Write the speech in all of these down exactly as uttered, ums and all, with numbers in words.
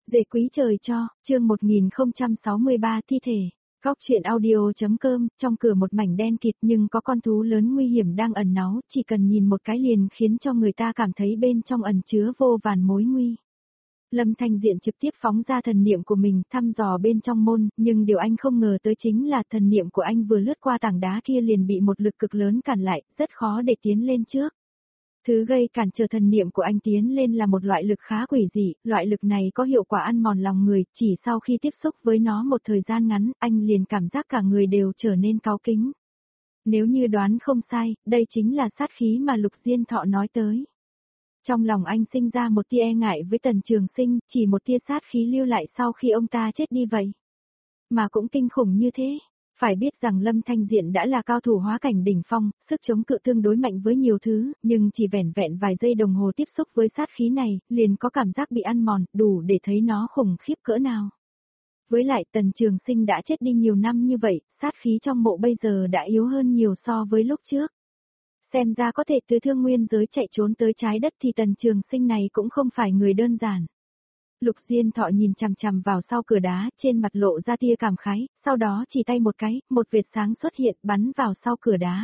Dễ quý trời cho, chương một nghìn không trăm sáu mươi ba thi thể. Góc truyện audio.com, trong cửa một mảnh đen kịt nhưng có con thú lớn nguy hiểm đang ẩn náu, chỉ cần nhìn một cái liền khiến cho người ta cảm thấy bên trong ẩn chứa vô vàn mối nguy. Lâm Thanh Diện trực tiếp phóng ra thần niệm của mình thăm dò bên trong môn, nhưng điều anh không ngờ tới chính là thần niệm của anh vừa lướt qua tảng đá kia liền bị một lực cực lớn cản lại, rất khó để tiến lên trước. Thứ gây cản trở thần niệm của anh tiến lên là một loại lực khá quỷ dị, loại lực này có hiệu quả ăn mòn lòng người, chỉ sau khi tiếp xúc với nó một thời gian ngắn, anh liền cảm giác cả người đều trở nên cáu kính. Nếu như đoán không sai, đây chính là sát khí mà Lục Diên Thọ nói tới. Trong lòng anh sinh ra một tia e ngại với Tần Trường Sinh, chỉ một tia sát khí lưu lại sau khi ông ta chết đi vậy. Mà cũng kinh khủng như thế. Phải biết rằng Lâm Thanh Diện đã là cao thủ hóa cảnh đỉnh phong, sức chống cự tương đối mạnh với nhiều thứ, nhưng chỉ vẻn vẹn vài giây đồng hồ tiếp xúc với sát khí này, liền có cảm giác bị ăn mòn, đủ để thấy nó khủng khiếp cỡ nào. Với lại Tần Trường Sinh đã chết đi nhiều năm như vậy, sát khí trong mộ bây giờ đã yếu hơn nhiều so với lúc trước. Xem ra có thể từ thương nguyên giới chạy trốn tới trái đất thì Tần Trường Sinh này cũng không phải người đơn giản. Lục Diên Thọ nhìn chằm chằm vào sau cửa đá, trên mặt lộ ra tia cảm khái, sau đó chỉ tay một cái, một vệt sáng xuất hiện bắn vào sau cửa đá.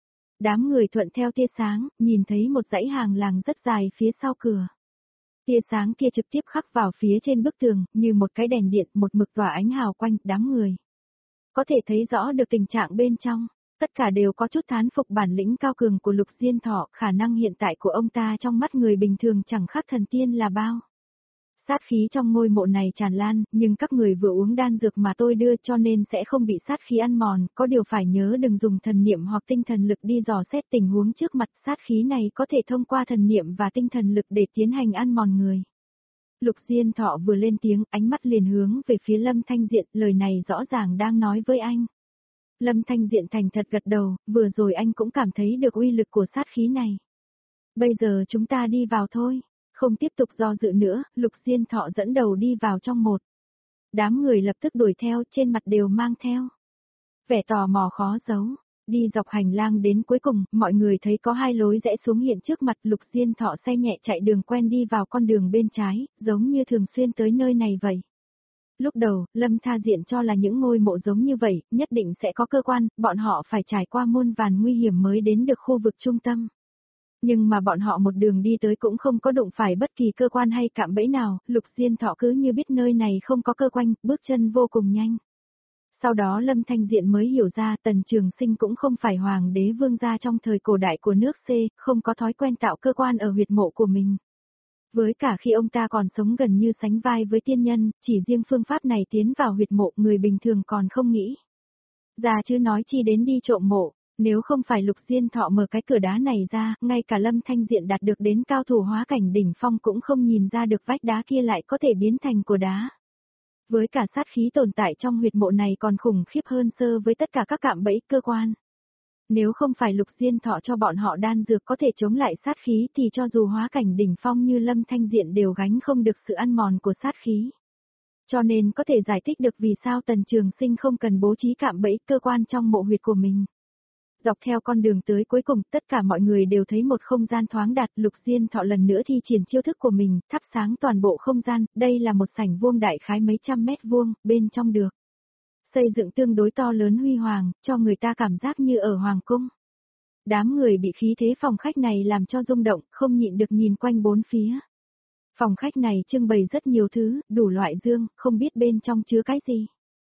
Đám người thuận theo tia sáng, nhìn thấy một dãy hàng làng rất dài phía sau cửa. Tia sáng kia trực tiếp khắc vào phía trên bức tường, như một cái đèn điện, một mực tỏa ánh hào quanh đám người. Có thể thấy rõ được tình trạng bên trong, tất cả đều có chút thán phục bản lĩnh cao cường của Lục Diên Thọ, khả năng hiện tại của ông ta trong mắt người bình thường chẳng khác thần tiên là bao. Sát khí trong ngôi mộ này tràn lan, nhưng các người vừa uống đan dược mà tôi đưa cho nên sẽ không bị sát khí ăn mòn, có điều phải nhớ đừng dùng thần niệm hoặc tinh thần lực đi dò xét tình huống trước mặt, sát khí này có thể thông qua thần niệm và tinh thần lực để tiến hành ăn mòn người. Lục Diên Thọ vừa lên tiếng, ánh mắt liền hướng về phía Lâm Thanh Diện, lời này rõ ràng đang nói với anh. Lâm Thanh Diện thành thật gật đầu, vừa rồi anh cũng cảm thấy được uy lực của sát khí này. Bây giờ chúng ta đi vào thôi. Không tiếp tục do dự nữa, Lục Diên Thọ dẫn đầu đi vào trong một. Đám người lập tức đuổi theo, trên mặt đều mang theo vẻ tò mò khó giấu. Đi dọc hành lang đến cuối cùng, mọi người thấy có hai lối rẽ xuống hiện trước mặt. Lục Diên Thọ xe nhẹ chạy đường quen đi vào con đường bên trái, giống như thường xuyên tới nơi này vậy. Lúc đầu, Lâm Tha Diện cho là những ngôi mộ giống như vậy, nhất định sẽ có cơ quan, bọn họ phải trải qua muôn vàn nguy hiểm mới đến được khu vực trung tâm. Nhưng mà bọn họ một đường đi tới cũng không có đụng phải bất kỳ cơ quan hay cạm bẫy nào, Lục Diên Thọ cứ như biết nơi này không có cơ quan, bước chân vô cùng nhanh. Sau đó Lâm Thanh Diện mới hiểu ra Tần Trường Sinh cũng không phải hoàng đế vương gia trong thời cổ đại của nước C, không có thói quen tạo cơ quan ở huyệt mộ của mình. Với cả khi ông ta còn sống gần như sánh vai với tiên nhân, chỉ riêng phương pháp này tiến vào huyệt mộ người bình thường còn không nghĩ ra chứ nói chi đến đi trộm mộ. Nếu không phải Lục Diên Thọ mở cái cửa đá này ra, ngay cả Lâm Thanh Diện đạt được đến cao thủ hóa cảnh đỉnh phong cũng không nhìn ra được vách đá kia lại có thể biến thành của đá. Với cả sát khí tồn tại trong huyệt mộ này còn khủng khiếp hơn sơ với tất cả các cạm bẫy cơ quan. Nếu không phải Lục Diên Thọ cho bọn họ đan dược có thể chống lại sát khí thì cho dù hóa cảnh đỉnh phong như Lâm Thanh Diện đều gánh không được sự ăn mòn của sát khí. Cho nên có thể giải thích được vì sao Tần Trường Sinh không cần bố trí cạm bẫy cơ quan trong mộ huyệt của mình. Dọc theo con đường tới cuối cùng, tất cả mọi người đều thấy một không gian thoáng đạt. Lục Diên Thọ lần nữa thi triển chiêu thức của mình, thắp sáng toàn bộ không gian. Đây là một sảnh vuông đại khái mấy trăm mét vuông, bên trong được xây dựng tương đối to lớn huy hoàng, cho người ta cảm giác như ở hoàng cung. Đám người bị khí thế phòng khách này làm cho rung động, không nhịn được nhìn quanh bốn phía. Phòng khách này trưng bày rất nhiều thứ, đủ loại dương, không biết bên trong chứa cái gì.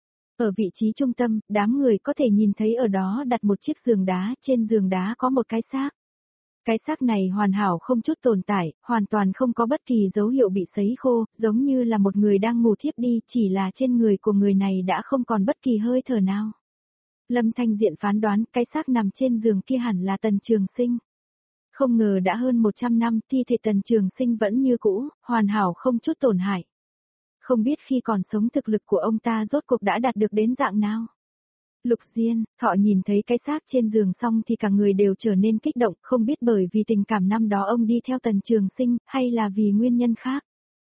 Ở vị trí trung tâm, đám người có thể nhìn thấy ở đó đặt một chiếc giường đá, trên giường đá có một cái xác. Cái xác này hoàn hảo không chút tồn tại, hoàn toàn không có bất kỳ dấu hiệu bị sấy khô, giống như là một người đang ngủ thiếp đi, chỉ là trên người của người này đã không còn bất kỳ hơi thở nào. Lâm Thanh Diện phán đoán cái xác nằm trên giường kia hẳn là Tần Trường Sinh. Không ngờ đã hơn một trăm năm thi thể Tần Trường Sinh vẫn như cũ, hoàn hảo không chút tổn hại. Không biết khi còn sống thực lực của ông ta rốt cuộc đã đạt được đến dạng nào. Lục Diên Thọ nhìn thấy cái xác trên giường xong thì cả người đều trở nên kích động, không biết bởi vì tình cảm năm đó ông đi theo Tần Trường Sinh, hay là vì nguyên nhân khác.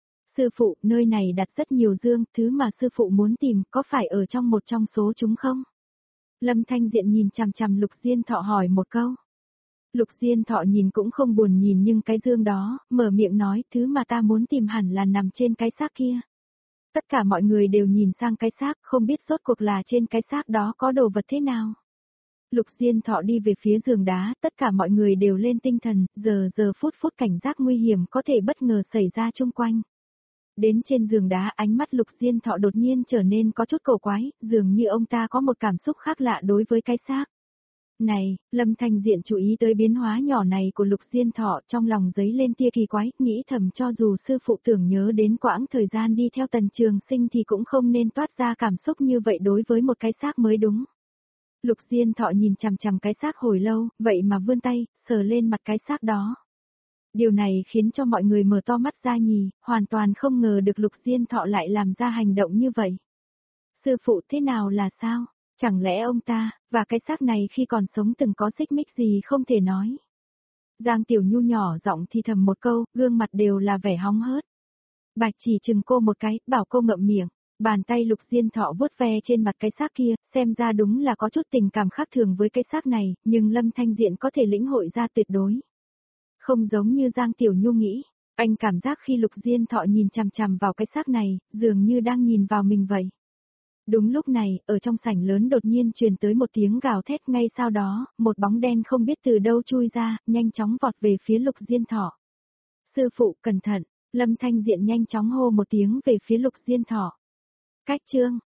Sư phụ, nơi này đặt rất nhiều dương, thứ mà sư phụ muốn tìm có phải ở trong một trong số chúng không? Lâm Thanh Diện nhìn chằm chằm Lục Diên Thọ hỏi một câu. Lục Diên Thọ nhìn cũng không buồn nhìn nhưng cái dương đó, mở miệng nói, thứ mà ta muốn tìm hẳn là nằm trên cái xác kia. Tất cả mọi người đều nhìn sang cái xác, không biết rốt cuộc là trên cái xác đó có đồ vật thế nào. Lục Diên Thọ đi về phía giường đá, tất cả mọi người đều lên tinh thần, giờ giờ phút phút cảnh giác nguy hiểm có thể bất ngờ xảy ra chung quanh. Đến trên giường đá, ánh mắt Lục Diên Thọ đột nhiên trở nên có chút cổ quái, dường như ông ta có một cảm xúc khác lạ đối với cái xác. Này, Lâm Thanh Diện chú ý tới biến hóa nhỏ này của Lục Diên Thọ, trong lòng dấy lên tia kỳ quái, nghĩ thầm cho dù sư phụ tưởng nhớ đến quãng thời gian đi theo Tần Trường Sinh thì cũng không nên toát ra cảm xúc như vậy đối với một cái xác mới đúng. Lục Diên Thọ nhìn chằm chằm cái xác hồi lâu, vậy mà vươn tay, sờ lên mặt cái xác đó. Điều này khiến cho mọi người mở to mắt ra nhì, hoàn toàn không ngờ được Lục Diên Thọ lại làm ra hành động như vậy. Sư phụ thế nào là sao? Chẳng lẽ ông ta, và cái xác này khi còn sống từng có xích mích gì không thể nói? Giang Tiểu Nhu nhỏ giọng thì thầm một câu, gương mặt đều là vẻ hóng hớt. Bạch chỉ chừng cô một cái, bảo cô ngậm miệng. Bàn tay Lục Diên Thọ vuốt ve trên mặt cái xác kia, xem ra đúng là có chút tình cảm khác thường với cái xác này, nhưng Lâm Thanh Diện có thể lĩnh hội ra tuyệt đối. Không giống như Giang Tiểu Nhu nghĩ, anh cảm giác khi Lục Diên Thọ nhìn chằm chằm vào cái xác này, dường như đang nhìn vào mình vậy. Đúng lúc này, ở trong sảnh lớn đột nhiên truyền tới một tiếng gào thét, ngay sau đó, một bóng đen không biết từ đâu chui ra, nhanh chóng vọt về phía Lục Diên Thọ. Sư phụ, cẩn thận, Lâm Thanh Diện nhanh chóng hô một tiếng về phía Lục Diên Thọ. Cách chương